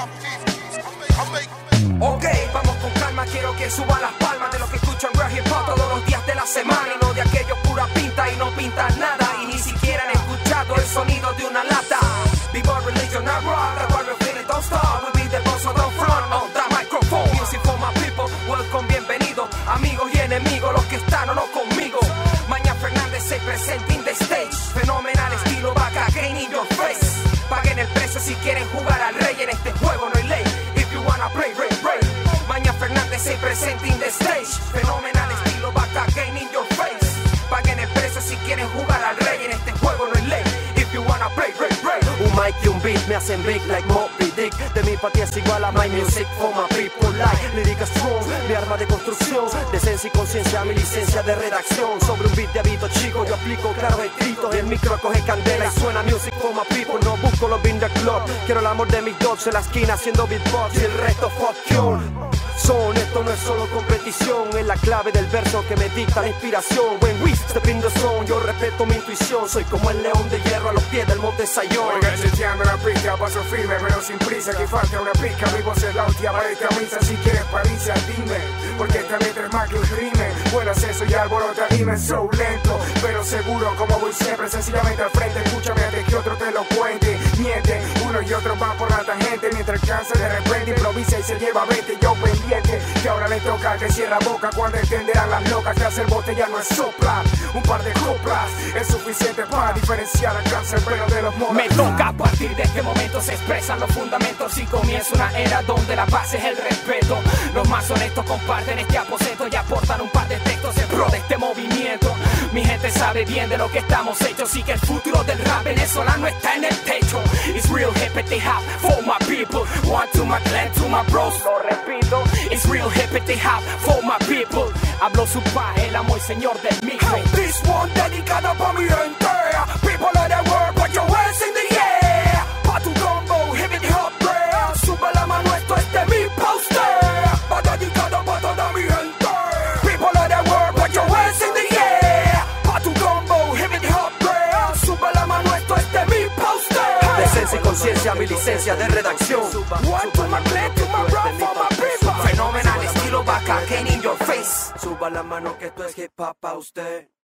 Ok, vamos con calma, quiero que suba las palmas de los que escuchan rap hip hop todos los días de la semana, y no de aquellos pura pinta y no pintan nada, y ni siquiera han escuchado el sonido de una lata. B-boy religion, not rock, the barrio feeling don't stop, we be the boss of the front, on the microphone, music for my people, welcome, bienvenido, amigos y enemigos, los que están o no conmigo. Maña Fernández se presenta in the stage, fenomenal estilo vaca, gain in your face. Paguen el precio si quieren jugar al rey, en este juego no hay ley. If you wanna play, Ray, Ray. Maña Fernández se presenta in the stage, fenomenal estilo vaca, gain in your face. Paguen el precio si quieren jugar al rey, en este juego no hay ley. If you wanna play, Ray, Ray. Un mic y un beat me hacen big like Moby Dick. De mi patria es igual a my music for my people like lírica strong, mi arma de construcción, decencia y conciencia, mi licencia de redacción. Sobre un beat de habito chico yo aplico claro escrito, el micro coge candela y suena music for my people. No busco los bin de club, quiero el amor de mis dogs en la esquina haciendo beatbox y el resto fuck you. Son, esto no es solo competición, es la clave del verso que me dicta la inspiración. When we step in the zone, yo respeto mi intuición, soy como el león de hierro a los pies del monte Sayón. Oiga, cheteando la pista, paso firme pero sin prisa, que falta una pica, mi voz es la hostia para esta misa. Si quieres paricia, dime, porque esta letra es más que un crimen. Vuelas eso y alborota, dime, so lento, pero seguro como voy siempre, sencillamente al frente. Escúchame antes que otro te lo cuente, miente, uno y otro van por la tangente, mientras el cáncer de repente improvisa y se lleva 20, yo pendiente. Que ahora le toca que cierra boca cuando entenderán las locas que hacer botella no es soplar. Un par de coplas es suficiente para diferenciar al cancerbero de los monos. Me toca, a partir de este momento se expresan los fundamentos y comienza una era donde la base es el respeto. Los más honestos comparten este aposento y aportan un par de textos en pro de este movimiento. Mi gente sabe bien de lo que estamos hechos y que el futuro del rap venezolano está en el techo. It's real hip at the hop for my people, one to my clan, to my bros, lo repito. It's real hip at the hop for my people. Habló su pa, el amo y señor del micro. Hey, this one dedicado pa' mi gente. People of the world, put your hands in the air. Pa' tu combo, hip it hop prayer. Sube la mano, esto es de mi poster. Pa' dedicado pa' toda mi gente. People of the world, put your hands in the air. Pa' tu combo, hip it hop prayer. Sube la mano, esto es de mi poster. Decencia y conciencia, mi licencia de redacción. One to my clan, to my bro, for my people. Fenomenal estilo vaca, gain in your face. Suba la mano que esto es hip hop pa' usted.